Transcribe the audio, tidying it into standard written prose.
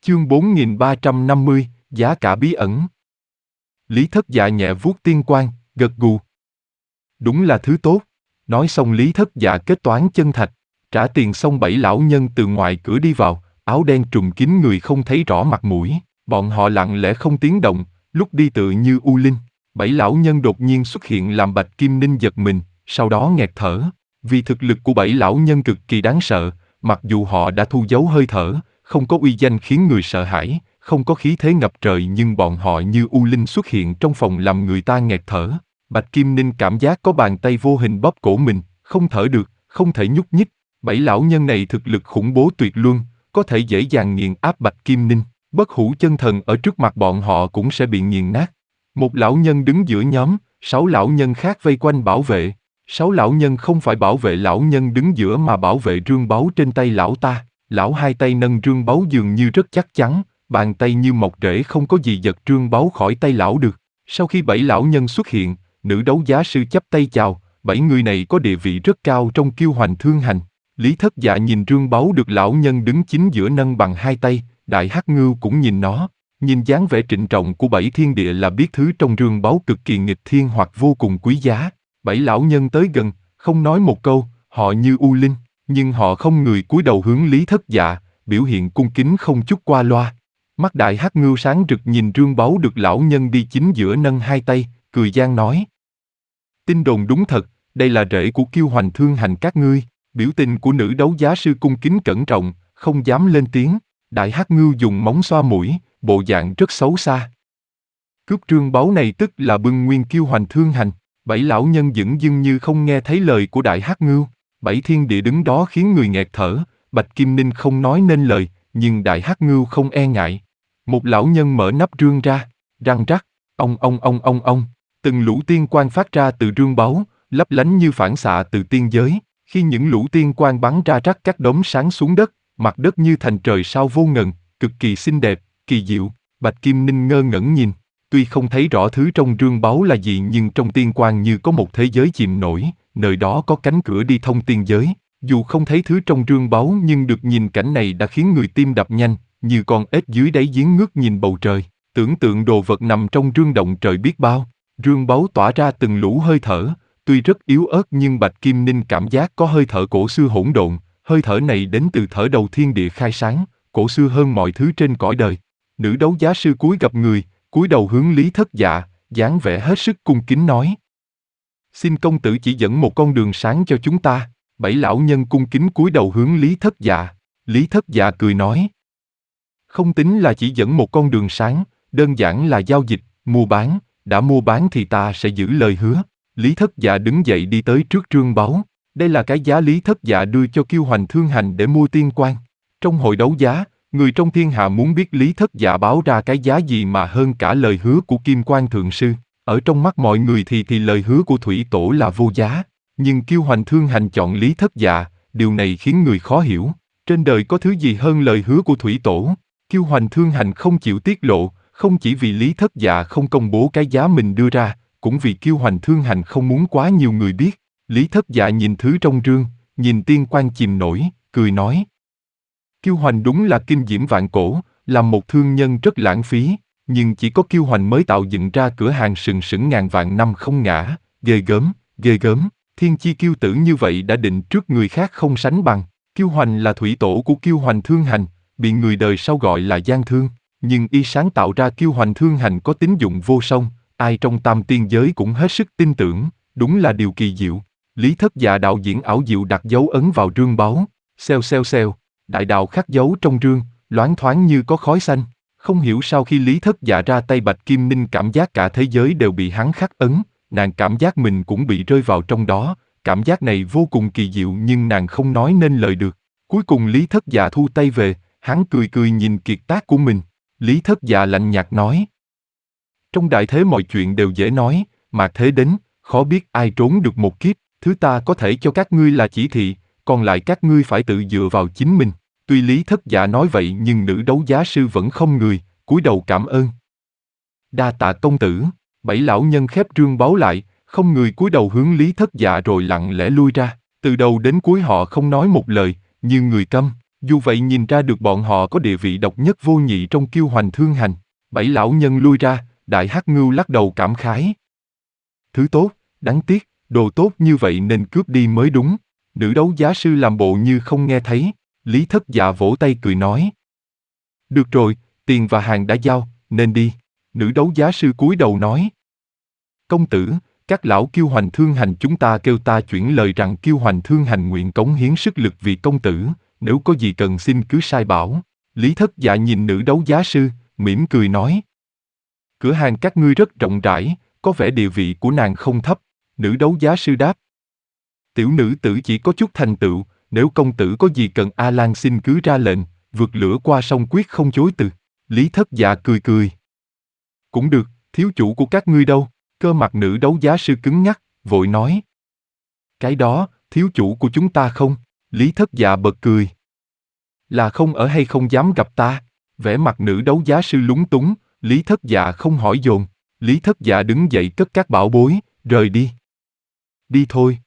Chương 4350, giá cả bí ẩn. Lý Thất Dạ nhẹ vuốt tiên quan, gật gù. Đúng là thứ tốt. Nói xong Lý Thất Dạ kết toán chân thạch, trả tiền xong 7 lão nhân từ ngoài cửa đi vào, áo đen trùm kín người không thấy rõ mặt mũi, bọn họ lặng lẽ không tiếng động, lúc đi tựa như u linh. 7 lão nhân đột nhiên xuất hiện làm Bạch Kim Ninh giật mình, sau đó nghẹt thở, vì thực lực của 7 lão nhân cực kỳ đáng sợ, mặc dù họ đã thu giấu hơi thở, không có uy danh khiến người sợ hãi, không có khí thế ngập trời nhưng bọn họ như u linh xuất hiện trong phòng làm người ta nghẹt thở. Bạch Kim Ninh cảm giác có bàn tay vô hình bóp cổ mình, không thở được, không thể nhúc nhích. 7 lão nhân này thực lực khủng bố tuyệt luân, có thể dễ dàng nghiền áp Bạch Kim Ninh, bất hủ chân thần ở trước mặt bọn họ cũng sẽ bị nghiền nát. Một lão nhân đứng giữa nhóm, 6 lão nhân khác vây quanh bảo vệ. 6 lão nhân không phải bảo vệ lão nhân đứng giữa mà bảo vệ rương báu trên tay lão ta. Lão hai tay nâng rương báu dường như rất chắc chắn, bàn tay như mọc rễ không có gì giật rương báu khỏi tay lão được. Sau khi 7 lão nhân xuất hiện, nữ đấu giá sư chắp tay chào, 7 người này có địa vị rất cao trong Kiêu Hoành Thương Hành. Lý Thất Dạ nhìn rương báu được lão nhân đứng chính giữa nâng bằng hai tay, Đại Hắc Ngưu cũng nhìn nó. Nhìn dáng vẻ trịnh trọng của 7 thiên địa là biết thứ trong rương báu cực kỳ nghịch thiên hoặc vô cùng quý giá. 7 lão nhân tới gần, không nói một câu, họ như u linh, nhưng họ không người cúi đầu hướng Lý Thất Dạ, biểu hiện cung kính không chút qua loa. Mắt Đại Hắc Ngưu sáng rực nhìn rương báu được lão nhân đi chính giữa nâng hai tay, cười gian nói. Tin đồn đúng thật, đây là rễ của Kiêu Hoành Thương Hành các ngươi. Biểu tình của nữ đấu giá sư cung kính cẩn trọng, không dám lên tiếng. Đại Hắc Ngưu dùng móng xoa mũi, bộ dạng rất xấu xa. Cướp rương báu này tức là bưng nguyên Kiêu Hoành Thương Hành. 7 lão nhân dửng dưng như không nghe thấy lời của Đại Hắc Ngưu. 7 thiên địa đứng đó khiến người nghẹt thở. Bạch Kim Ninh không nói nên lời, nhưng Đại Hắc Ngưu không e ngại. Một lão nhân mở nắp rương ra, răng rắc, ông. Từng lũ tiên quang phát ra từ rương báu, lấp lánh như phản xạ từ tiên giới. Khi những lũ tiên quang bắn ra rắc các đốm sáng xuống đất, mặt đất như thành trời sao vô ngần, cực kỳ xinh đẹp, kỳ diệu. Bạch Kim Ninh ngơ ngẩn nhìn, tuy không thấy rõ thứ trong rương báu là gì nhưng trong tiên quang như có một thế giới chìm nổi, nơi đó có cánh cửa đi thông tiên giới. Dù không thấy thứ trong rương báu nhưng được nhìn cảnh này đã khiến người tim đập nhanh, như con ếch dưới đáy giếng ngước nhìn bầu trời, tưởng tượng đồ vật nằm trong rương động trời biết bao. Rương báu tỏa ra từng lũ hơi thở, tuy rất yếu ớt nhưng Bạch Kim Ninh cảm giác có hơi thở cổ xưa hỗn độn, hơi thở này đến từ thở đầu thiên địa khai sáng, cổ xưa hơn mọi thứ trên cõi đời. Nữ đấu giá sư cúi gập người, cúi đầu hướng Lý Thất Dạ, dáng vẻ hết sức cung kính nói. Xin công tử chỉ dẫn một con đường sáng cho chúng ta. 7 lão nhân cung kính cúi đầu hướng Lý Thất Dạ. Lý Thất Dạ cười nói. Không tính là chỉ dẫn một con đường sáng, đơn giản là giao dịch, mua bán, đã mua bán thì ta sẽ giữ lời hứa. Lý Thất Dạ đứng dậy đi tới trước rương báu. Đây là cái giá Lý Thất Dạ đưa cho Kiêu Hoành Thương Hành để mua tiên quan. Trong hội đấu giá, người trong thiên hạ muốn biết Lý Thất Dạ báo ra cái giá gì mà hơn cả lời hứa của Kim Quan Thượng Sư. Ở trong mắt mọi người thì lời hứa của Thủy Tổ là vô giá. Nhưng Kiêu Hoành Thương Hành chọn Lý Thất Dạ, điều này khiến người khó hiểu. Trên đời có thứ gì hơn lời hứa của Thủy Tổ? Kiêu Hoành Thương Hành không chịu tiết lộ, không chỉ vì Lý Thất Dạ không công bố cái giá mình đưa ra, cũng vì Kiêu Hoành Thương Hành không muốn quá nhiều người biết. Lý Thất Dạ nhìn thứ trong rương, nhìn tiên quan chìm nổi, cười nói. Kiêu Hoành đúng là kinh diễm vạn cổ, là một thương nhân rất lãng phí, nhưng chỉ có Kiêu Hoành mới tạo dựng ra cửa hàng sừng sững ngàn vạn năm không ngã, ghê gớm, thiên chi kiêu tử như vậy đã định trước người khác không sánh bằng. Kiêu Hoành là thủy tổ của Kiêu Hoành Thương Hành, bị người đời sau gọi là gian thương, nhưng y sáng tạo ra Kiêu Hoành Thương Hành có tín dụng vô song, ai trong tam tiên giới cũng hết sức tin tưởng, đúng là điều kỳ diệu. Lý Thất Dạ đạo diễn ảo diệu đặt dấu ấn vào rương báu, xèo, đại đạo khắc dấu trong rương, loáng thoáng như có khói xanh. Không hiểu sao khi Lý Thất Dạ ra tay Bạch Kim Ninh cảm giác cả thế giới đều bị hắn khắc ấn, nàng cảm giác mình cũng bị rơi vào trong đó, cảm giác này vô cùng kỳ diệu nhưng nàng không nói nên lời được. Cuối cùng Lý Thất Dạ thu tay về, hắn cười nhìn kiệt tác của mình. Lý Thất Dạ lạnh nhạt nói. Trong đại thế mọi chuyện đều dễ nói, mạt thế đến, khó biết ai trốn được một kiếp, thứ ta có thể cho các ngươi là chỉ thị, còn lại các ngươi phải tự dựa vào chính mình. Tuy Lý Thất Dạ nói vậy nhưng nữ đấu giá sư vẫn không người, cúi đầu cảm ơn. Đa tạ công tử. 7 lão nhân khép rương báu lại, không người cúi đầu hướng Lý Thất Dạ rồi lặng lẽ lui ra. Từ đầu đến cuối họ không nói một lời, như người câm. Dù vậy nhìn ra được bọn họ có địa vị độc nhất vô nhị trong Kiêu Hoành Thương Hành. 7 lão nhân lui ra, Đại Hắc Ngưu lắc đầu cảm khái. Thứ tốt, đáng tiếc, đồ tốt như vậy nên cướp đi mới đúng. Nữ đấu giá sư làm bộ như không nghe thấy, Lý Thất Dạ vỗ tay cười nói. Được rồi, tiền và hàng đã giao, nên đi. Nữ đấu giá sư cúi đầu nói. Công tử, các lão Kiêu Hoành Thương Hành chúng ta kêu ta chuyển lời rằng Kiêu Hoành Thương Hành nguyện cống hiến sức lực vì công tử, nếu có gì cần xin cứ sai bảo. Lý Thất Dạ nhìn nữ đấu giá sư, mỉm cười nói. Cửa hàng các ngươi rất rộng rãi, có vẻ địa vị của nàng không thấp. Nữ đấu giá sư đáp. Tiểu nữ tử chỉ có chút thành tựu, nếu công tử có gì cần A Lan xin cứ ra lệnh, vượt lửa qua sông quyết không chối từ. Lý Thất Dạ cười cười. Cũng được, thiếu chủ của các ngươi đâu? Cơ mặt nữ đấu giá sư cứng nhắc, vội nói. Cái đó, thiếu chủ của chúng ta không? Lý Thất Dạ bật cười. Là không ở hay không dám gặp ta? Vẻ mặt nữ đấu giá sư lúng túng, Lý Thất Dạ không hỏi dồn. Lý Thất Dạ đứng dậy cất các bảo bối, rời đi. Đi thôi.